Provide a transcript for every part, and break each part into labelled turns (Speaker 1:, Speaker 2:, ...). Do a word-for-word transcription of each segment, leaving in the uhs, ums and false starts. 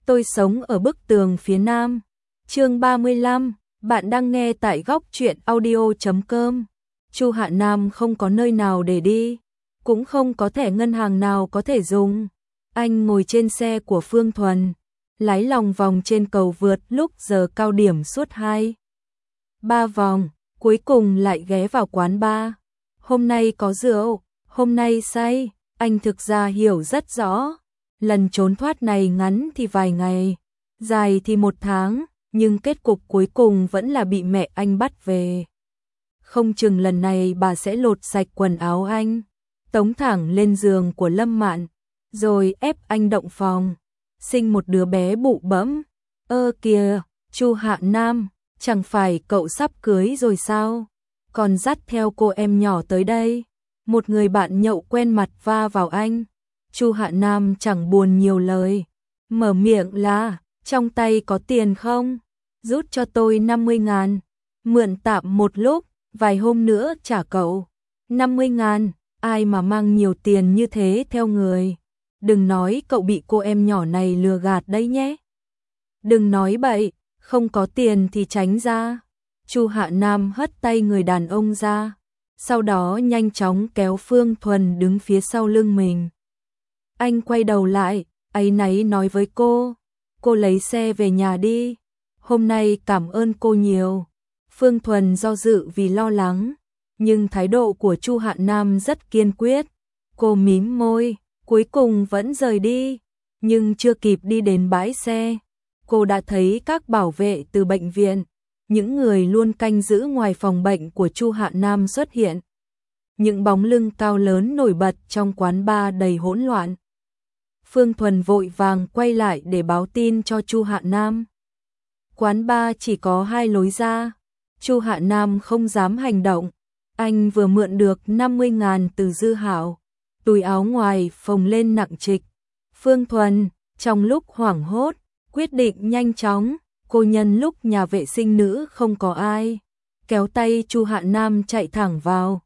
Speaker 1: Tôi sống ở bức tường phía nam. Chương ba mươi lăm, bạn đang nghe tại góc truyện audio chấm com. Chu Hạ Nam không có nơi nào để đi, cũng không có thẻ ngân hàng nào có thể dùng. Anh ngồi trên xe của Phương Thuần, lái lòng vòng trên cầu vượt lúc giờ cao điểm suốt hai, ba vòng, cuối cùng lại ghé vào quán bar. Hôm nay có rượu, hôm nay say, anh thực ra hiểu rất rõ. Lần trốn thoát này ngắn thì vài ngày, dài thì một tháng, nhưng kết cục cuối cùng vẫn là bị mẹ anh bắt về. Không chừng lần này bà sẽ lột sạch quần áo anh, tống thẳng lên giường của Lâm Mạn, rồi ép anh động phòng, sinh một đứa bé bụ bẫm. Ơ kìa, Chu Hạ Nam, chẳng phải cậu sắp cưới rồi sao? Còn dắt theo cô em nhỏ tới đây. Một người bạn nhậu quen mặt va vào anh. Chu Hạ Nam chẳng buồn nhiều lời, mở miệng là, trong tay có tiền không? Rút cho tôi năm mươi ngàn, mượn tạm một lúc, vài hôm nữa trả cậu. năm mươi ngàn, ai mà mang nhiều tiền như thế theo người? Đừng nói cậu bị cô em nhỏ này lừa gạt đấy nhé. Đừng nói bậy, không có tiền thì tránh ra. Chu Hạ Nam hất tay người đàn ông ra, sau đó nhanh chóng kéo Phương Thuần đứng phía sau lưng mình. Anh quay đầu lại, áy náy nói với cô, cô lấy xe về nhà đi, hôm nay cảm ơn cô nhiều. Phương Thuần do dự vì lo lắng, nhưng thái độ của Chu Hạ Nam rất kiên quyết. Cô mím môi, cuối cùng vẫn rời đi, nhưng chưa kịp đi đến bãi xe, cô đã thấy các bảo vệ từ bệnh viện, những người luôn canh giữ ngoài phòng bệnh của Chu Hạ Nam xuất hiện. Những bóng lưng cao lớn nổi bật trong quán bar đầy hỗn loạn. Phương Thuần vội vàng quay lại để báo tin cho Chu Hạ Nam. Quán bar chỉ có hai lối ra. Chu Hạ Nam không dám hành động. Anh vừa mượn được năm mươi ngàn từ Dư Hảo. Túi áo ngoài phồng lên nặng trịch. Phương Thuần, trong lúc hoảng hốt, quyết định nhanh chóng. Cô nhân lúc nhà vệ sinh nữ không có ai, kéo tay Chu Hạ Nam chạy thẳng vào.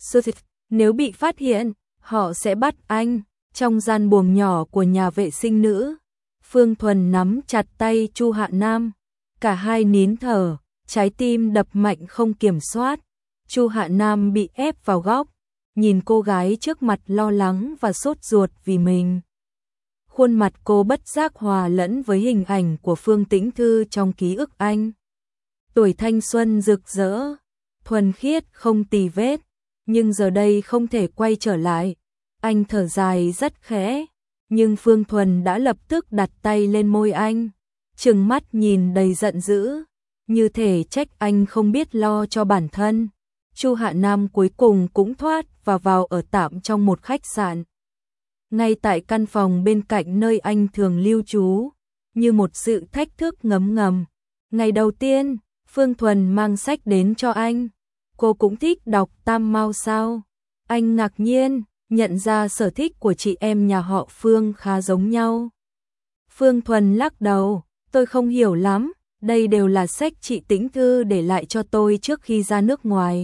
Speaker 1: Nếu bị phát hiện, họ sẽ bắt anh. Trong gian buồng nhỏ của nhà vệ sinh nữ, Phương Thuần nắm chặt tay Chu Hạ Nam, cả hai nín thở, trái tim đập mạnh không kiểm soát. Chu Hạ Nam bị ép vào góc, nhìn cô gái trước mặt lo lắng và sốt ruột vì mình. Khuôn mặt cô bất giác hòa lẫn với hình ảnh của Phương Tĩnh Thư trong ký ức anh. Tuổi thanh xuân rực rỡ, thuần khiết không tì vết, nhưng giờ đây không thể quay trở lại. Anh thở dài rất khẽ, nhưng Phương Thuần đã lập tức đặt tay lên môi anh, trừng mắt nhìn đầy giận dữ, như thể trách anh không biết lo cho bản thân. Chu Hạ Nam cuối cùng cũng thoát và vào ở tạm trong một khách sạn. Ngay tại căn phòng bên cạnh nơi anh thường lưu trú, như một sự thách thức ngấm ngầm. Ngày đầu tiên, Phương Thuần mang sách đến cho anh. Cô cũng thích đọc Tam Mao sao? Anh ngạc nhiên, nhận ra sở thích của chị em nhà họ Phương khá giống nhau. Phương Thuần lắc đầu, tôi không hiểu lắm, đây đều là sách chị Tĩnh Thư để lại cho tôi trước khi ra nước ngoài.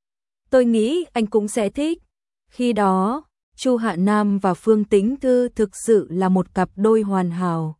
Speaker 1: Tôi nghĩ anh cũng sẽ thích. Khi đó, Chu Hạ Nam và Phương Tĩnh Thư thực sự là một cặp đôi hoàn hảo.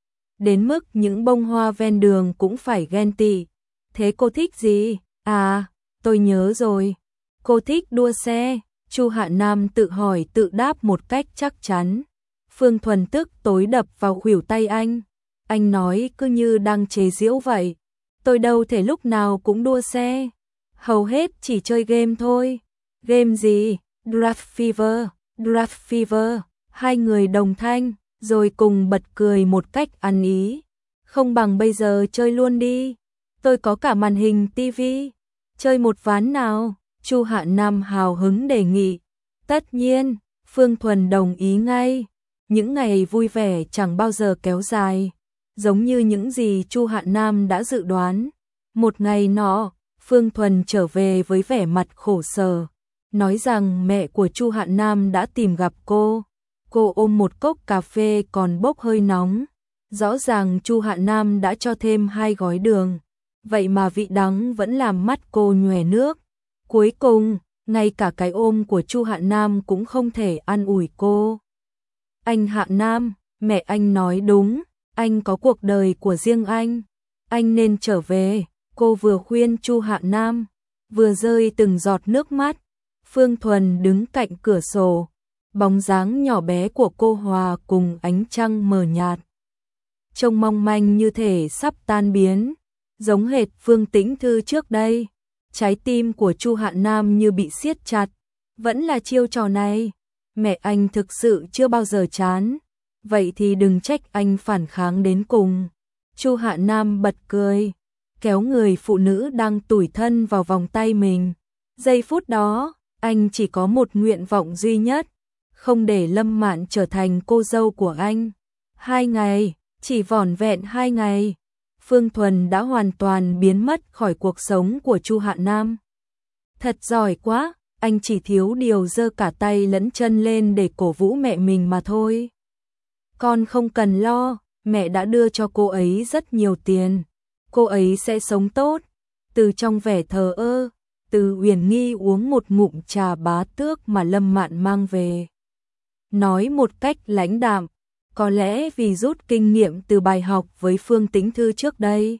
Speaker 1: Đến mức những bông hoa ven đường cũng phải ghen tị. Thế cô thích gì? À, tôi nhớ rồi. Cô thích đua xe. Chu Hạ Nam tự hỏi tự đáp một cách chắc chắn. Phương Thuần tức tối đập vào khuỷu tay anh. Anh nói cứ như đang chế giễu vậy. Tôi đâu thể lúc nào cũng đua xe. Hầu hết chỉ chơi game thôi. Game gì? Draft Fever. Draft Fever. Hai người đồng thanh, rồi cùng bật cười một cách ăn ý. Không bằng bây giờ chơi luôn đi. Tôi có cả màn hình tivi. Chơi một ván nào? Chu Hạ Nam hào hứng đề nghị. Tất nhiên, Phương Thuần đồng ý ngay. Những ngày vui vẻ chẳng bao giờ kéo dài, giống như những gì Chu Hạ Nam đã dự đoán. Một ngày nọ, Phương Thuần trở về với vẻ mặt khổ sở, nói rằng mẹ của Chu Hạ Nam đã tìm gặp cô. Cô ôm một cốc cà phê còn bốc hơi nóng. Rõ ràng Chu Hạ Nam đã cho thêm hai gói đường, vậy mà vị đắng vẫn làm mắt cô nhòe nước. Cuối cùng, ngay cả cái ôm của Chu Hạ Nam cũng không thể an ủi cô. Anh Hạ Nam, mẹ anh nói đúng, Anh có cuộc đời của riêng anh, anh nên trở về. Cô vừa khuyên Chu Hạ Nam, vừa rơi từng giọt nước mắt. Phương Thuần đứng cạnh cửa sổ, bóng dáng nhỏ bé của cô hòa cùng ánh trăng mờ nhạt, trông mong manh như thể sắp tan biến, giống hệt Phương Tĩnh Thư trước đây. Trái tim của Chu Hạ Nam như bị siết chặt, vẫn là chiêu trò này, mẹ anh thực sự chưa bao giờ chán, vậy thì đừng trách anh phản kháng đến cùng. Chu Hạ Nam bật cười, kéo người phụ nữ đang tủi thân vào vòng tay mình. Giây phút đó, anh chỉ có một nguyện vọng duy nhất, không để Lâm Mạn trở thành cô dâu của anh. Hai ngày, chỉ vỏn vẹn hai ngày, Phương Thuần đã hoàn toàn biến mất khỏi cuộc sống của Chu Hạ Nam. Thật giỏi quá, anh chỉ thiếu điều giơ cả tay lẫn chân lên để cổ vũ mẹ mình mà thôi. Con không cần lo, mẹ đã đưa cho cô ấy rất nhiều tiền, cô ấy sẽ sống tốt. Từ trong vẻ thờ ơ, Từ Uyển Nghi uống một ngụm trà bá tước mà Lâm Mạn mang về, nói một cách lãnh đạm, có lẽ vì rút kinh nghiệm từ bài học với Phương Tĩnh Thư trước đây.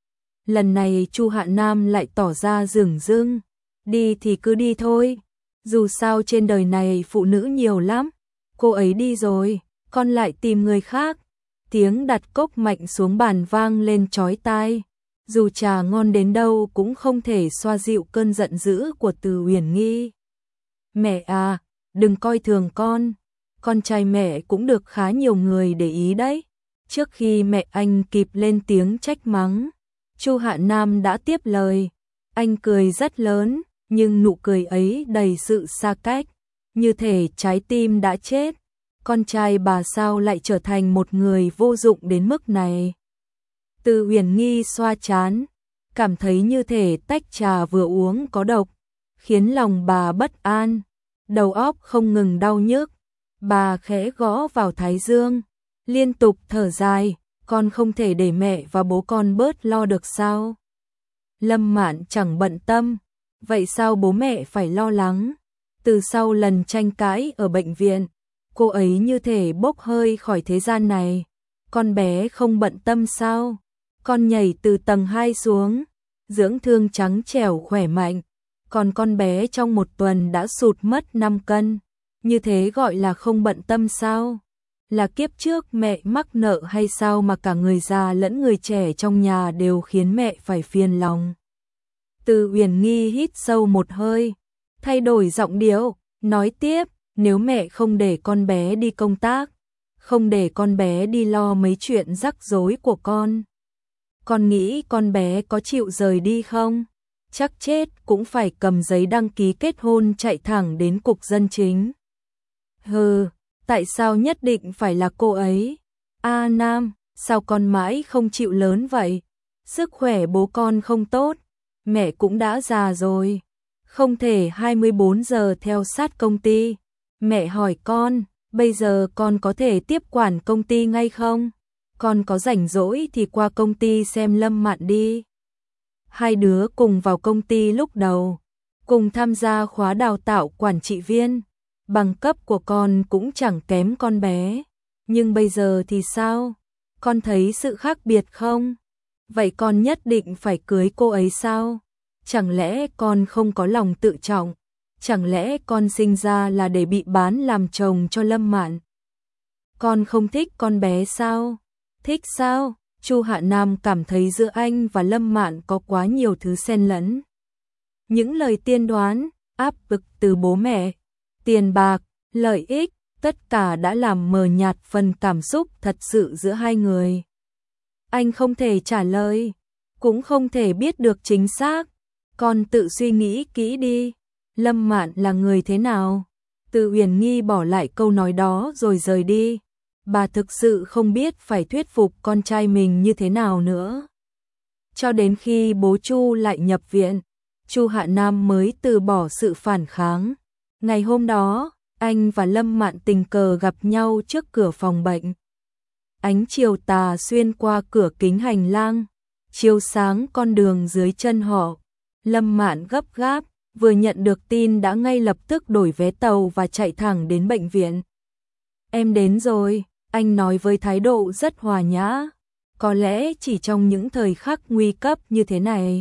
Speaker 1: Lần này Chu Hạ Nam lại tỏ ra dửng dưng, đi thì cứ đi thôi, dù sao trên đời này phụ nữ nhiều lắm, cô ấy đi rồi, con lại tìm người khác. Tiếng đặt cốc mạnh xuống bàn vang lên chói tai, dù trà ngon đến đâu cũng không thể xoa dịu cơn giận dữ của Từ Uyển Nghi. Mẹ à, đừng coi thường con, con trai mẹ cũng được khá nhiều người để ý đấy. Trước khi mẹ anh kịp lên tiếng trách mắng, Chu Hạ Nam đã tiếp lời. Anh cười rất lớn, nhưng nụ cười ấy đầy sự xa cách, như thể trái tim đã chết. Con trai bà sao lại trở thành một người vô dụng đến mức này? Từ Uyển Nghi xoa trán, cảm thấy như thể tách trà vừa uống có độc, khiến lòng bà bất an, đầu óc không ngừng đau nhức. Bà khẽ gõ vào thái dương, liên tục thở dài, con không thể để mẹ và bố con bớt lo được sao? Lâm Mạn chẳng bận tâm, vậy sao bố mẹ phải lo lắng? Từ sau lần tranh cãi ở bệnh viện, cô ấy như thể bốc hơi khỏi thế gian này. Con bé không bận tâm sao? Con nhảy từ tầng hai xuống, dưỡng thương trắng trẻo khỏe mạnh, còn con bé trong một tuần đã sụt mất năm cân. Như thế gọi là không bận tâm sao? Là kiếp trước mẹ mắc nợ hay sao mà cả người già lẫn người trẻ trong nhà đều khiến mẹ phải phiền lòng? Từ Uyển Nghi hít sâu một hơi, thay đổi giọng điệu, nói tiếp, nếu mẹ không để con bé đi công tác, không để con bé đi lo mấy chuyện rắc rối của con, con nghĩ con bé có chịu rời đi không? Chắc chết cũng phải cầm giấy đăng ký kết hôn chạy thẳng đến cục dân chính. Hừ, tại sao nhất định phải là cô ấy? A Nam, sao con mãi không chịu lớn vậy? Sức khỏe bố con không tốt, mẹ cũng đã già rồi, không thể hai mươi bốn giờ theo sát công ty. Mẹ hỏi con, bây giờ con có thể tiếp quản công ty ngay không? Con có rảnh rỗi thì qua công ty xem Lâm Mạn đi. Hai đứa cùng vào công ty lúc đầu, cùng tham gia khóa đào tạo quản trị viên. Bằng cấp của con cũng chẳng kém con bé, nhưng bây giờ thì sao? Con thấy sự khác biệt không? Vậy con nhất định phải cưới cô ấy sao? Chẳng lẽ con không có lòng tự trọng? Chẳng lẽ con sinh ra là để bị bán làm chồng cho Lâm Mạn? Con không thích con bé sao? Thích sao? Chu Hạ Nam cảm thấy giữa anh và Lâm Mạn có quá nhiều thứ xen lẫn. Những lời tiên đoán, áp lực từ bố mẹ, tiền bạc, lợi ích, tất cả đã làm mờ nhạt phần cảm xúc thật sự giữa hai người. Anh không thể trả lời, cũng không thể biết được chính xác. Con tự suy nghĩ kỹ đi, Lâm Mạn là người thế nào? Từ Uyển Nghi bỏ lại câu nói đó rồi rời đi. Bà thực sự không biết phải thuyết phục con trai mình như thế nào nữa. Cho đến khi bố Chu lại nhập viện, Chu Hạ Nam mới từ bỏ sự phản kháng. Ngày hôm đó, anh và Lâm Mạn tình cờ gặp nhau trước cửa phòng bệnh. Ánh chiều tà xuyên qua cửa kính hành lang, chiếu sáng con đường dưới chân họ. Lâm Mạn gấp gáp, vừa nhận được tin đã ngay lập tức đổi vé tàu và chạy thẳng đến bệnh viện. Em đến rồi, Anh nói với thái độ rất hòa nhã, có lẽ chỉ trong những thời khắc nguy cấp như thế này,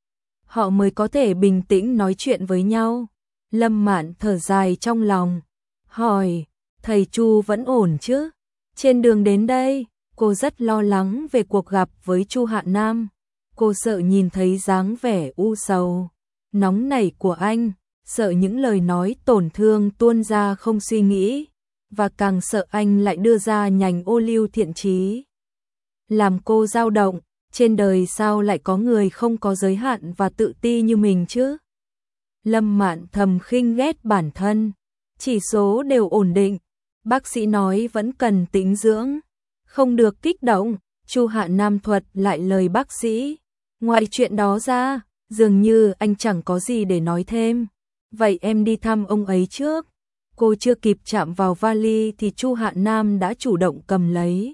Speaker 1: họ mới có thể bình tĩnh nói chuyện với nhau. Lâm Mạn thở dài trong lòng, hỏi, thầy Chu vẫn ổn chứ? Trên đường đến đây, cô rất lo lắng về cuộc gặp với Chu Hạ Nam. Cô sợ nhìn thấy dáng vẻ u sầu, nóng nảy của anh, sợ những lời nói tổn thương tuôn ra không suy nghĩ, và càng sợ anh lại đưa ra nhành ô liu thiện chí. Làm cô dao động, trên đời sao lại có người không có giới hạn và tự ti như mình chứ? Lâm Mạn thầm khinh ghét bản thân, chỉ số đều ổn định, bác sĩ nói vẫn cần tĩnh dưỡng, không được kích động. Chu Hạ Nam thuật lại lời bác sĩ, ngoài chuyện đó ra, dường như anh chẳng có gì để nói thêm. Vậy em đi thăm ông ấy trước. Cô chưa kịp chạm vào vali thì Chu Hạ Nam đã chủ động cầm lấy.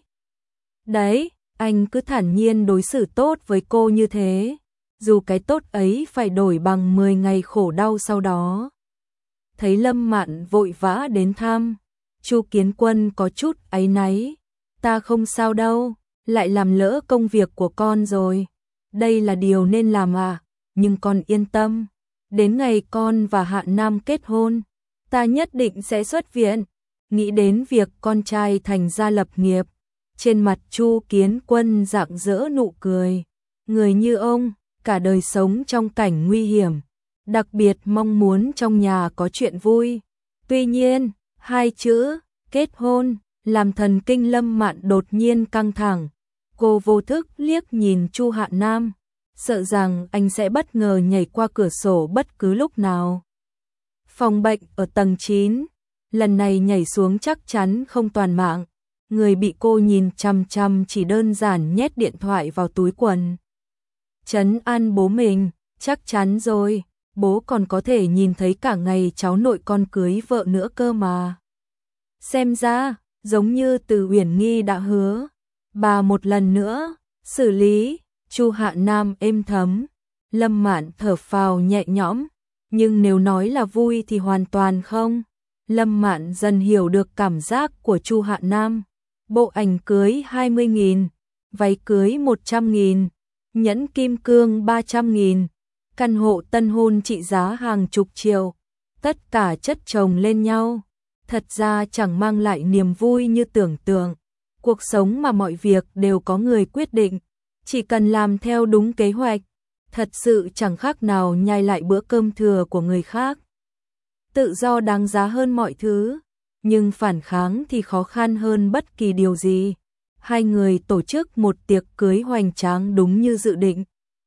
Speaker 1: Đấy, anh cứ thản nhiên đối xử tốt với cô như thế, dù cái tốt ấy phải đổi bằng mười ngày khổ đau sau đó. Thấy Lâm Mạn vội vã đến thăm, Chu Kiến Quân có chút áy náy. Ta không sao đâu, lại làm lỡ công việc của con rồi. Đây là điều nên làm à, nhưng con yên tâm. Đến ngày con và Hạ Nam kết hôn, ta nhất định sẽ xuất viện. Nghĩ đến việc con trai thành gia lập nghiệp, trên mặt Chu Kiến Quân rạng rỡ nụ cười. Người như ông, cả đời sống trong cảnh nguy hiểm, đặc biệt mong muốn trong nhà có chuyện vui. Tuy nhiên, hai chữ kết hôn làm thần kinh Lâm Mạn đột nhiên căng thẳng. Cô vô thức liếc nhìn Chu Hạ Nam, sợ rằng anh sẽ bất ngờ nhảy qua cửa sổ bất cứ lúc nào. Phòng bệnh ở tầng chín, lần này nhảy xuống chắc chắn không toàn mạng. Người bị cô nhìn chằm chằm chỉ đơn giản nhét điện thoại vào túi quần. Trấn an bố mình, chắc chắn rồi, bố còn có thể nhìn thấy cả ngày cháu nội con cưới vợ nữa cơ mà. Xem ra, giống như Từ Uyển Nghi đã hứa, bà một lần nữa xử lý. Chu Hạ Nam êm thấm, Lâm Mạn thở phào nhẹ nhõm, nhưng nếu nói là vui thì hoàn toàn không. Lâm Mạn dần hiểu được cảm giác của Chu Hạ Nam. Bộ ảnh cưới hai mươi nghìn, váy cưới một trăm nghìn, nhẫn kim cương ba trăm nghìn, căn hộ tân hôn trị giá hàng chục triệu, tất cả chất chồng lên nhau, thật ra chẳng mang lại niềm vui như tưởng tượng. Cuộc sống mà mọi việc đều có người quyết định, chỉ cần làm theo đúng kế hoạch, thật sự chẳng khác nào nhai lại bữa cơm thừa của người khác. Tự do đáng giá hơn mọi thứ, nhưng phản kháng thì khó khăn hơn bất kỳ điều gì. Hai người tổ chức một tiệc cưới hoành tráng đúng như dự định.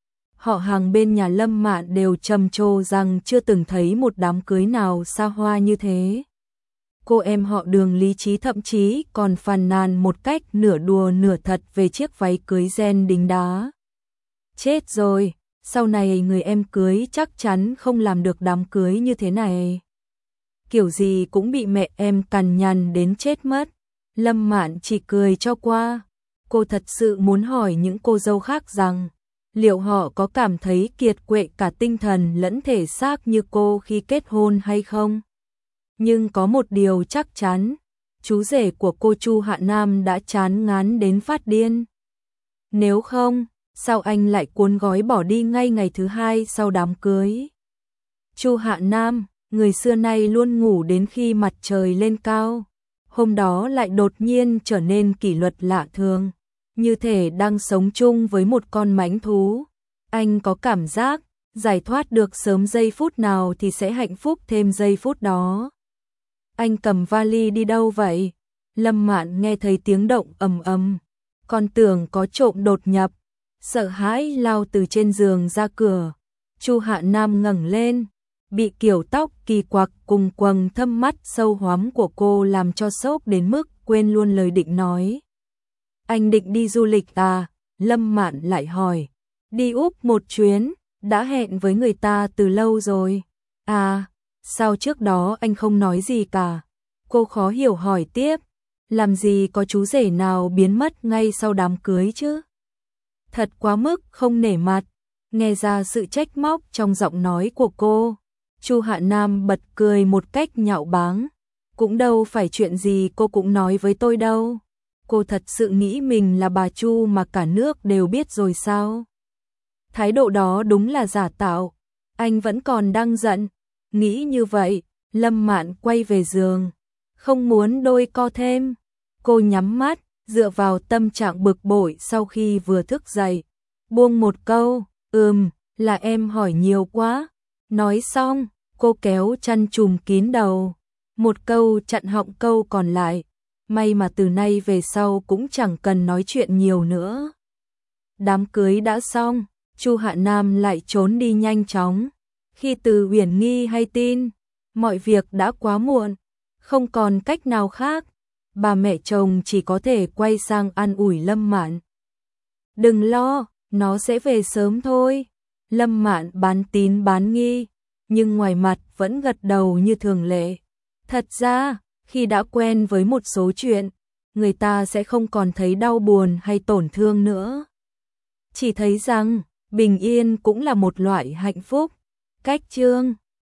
Speaker 1: Họ hàng bên nhà Lâm Mạn đều trầm trồ rằng chưa từng thấy một đám cưới nào xa hoa như thế. Cô em họ Đường Lý Trí thậm chí còn phàn nàn một cách nửa đùa nửa thật về chiếc váy cưới ren đính đá. Chết rồi, sau này người em cưới chắc chắn không làm được đám cưới như thế này. Kiểu gì cũng bị mẹ em cằn nhằn đến chết mất. Lâm Mạn chỉ cười cho qua. Cô thật sự muốn hỏi những cô dâu khác rằng, liệu họ có cảm thấy kiệt quệ cả tinh thần lẫn thể xác như cô khi kết hôn hay không? Nhưng có một điều chắc chắn, chú rể của cô Chu Hạ Nam đã chán ngán đến phát điên. Nếu không, sao anh lại cuốn gói bỏ đi ngay ngày thứ hai sau đám cưới? Chu Hạ Nam, người xưa nay luôn ngủ đến khi mặt trời lên cao, hôm đó lại đột nhiên trở nên kỷ luật lạ thường, như thể đang sống chung với một con mãnh thú. Anh có cảm giác, giải thoát được sớm giây phút nào thì sẽ hạnh phúc thêm giây phút đó. Anh cầm vali đi đâu vậy? Lâm Mạn nghe thấy tiếng động ầm ầm, còn tưởng có trộm đột nhập, sợ hãi lao từ trên giường ra cửa. Chu Hạ Nam ngẩng lên, bị kiểu tóc kỳ quặc cùng quầng thâm mắt sâu hoắm của cô làm cho sốc đến mức quên luôn lời định nói. Anh định đi du lịch à? Lâm Mạn lại hỏi. Đi Úc một chuyến, đã hẹn với người ta từ lâu rồi. À, sao trước đó anh không nói gì cả? Cô khó hiểu hỏi tiếp. Làm gì có chú rể nào biến mất ngay sau đám cưới chứ? Thật quá mức không nể mặt. Nghe ra sự trách móc trong giọng nói của cô, Chu Hạ Nam bật cười một cách nhạo báng. Cũng đâu phải chuyện gì cô cũng nói với tôi đâu. Cô thật sự nghĩ mình là bà Chu mà cả nước đều biết rồi sao? Thái độ đó đúng là giả tạo. Anh vẫn còn đang giận. Nghĩ như vậy, Lâm Mạn quay về giường. Không muốn đôi co thêm. Cô nhắm mắt, dựa vào tâm trạng bực bội sau khi vừa thức dậy. Buông một câu, ừm, là em hỏi nhiều quá. Nói xong, cô kéo chăn trùm kín đầu. Một câu chặn họng câu còn lại. May mà từ nay về sau cũng chẳng cần nói chuyện nhiều nữa. Đám cưới đã xong, Chu Hạ Nam lại trốn đi nhanh chóng. Khi Từ Uyển Nghi hay tin, mọi việc đã quá muộn, không còn cách nào khác. Bà mẹ chồng chỉ có thể quay sang an ủi Lâm Mạn. Đừng lo, nó sẽ về sớm thôi. Lâm Mạn bán tín bán nghi, nhưng ngoài mặt vẫn gật đầu như thường lệ. Thật ra, khi đã quen với một số chuyện, người ta sẽ không còn thấy đau buồn hay tổn thương nữa. Chỉ thấy rằng, bình yên cũng là một loại hạnh phúc. Cách chương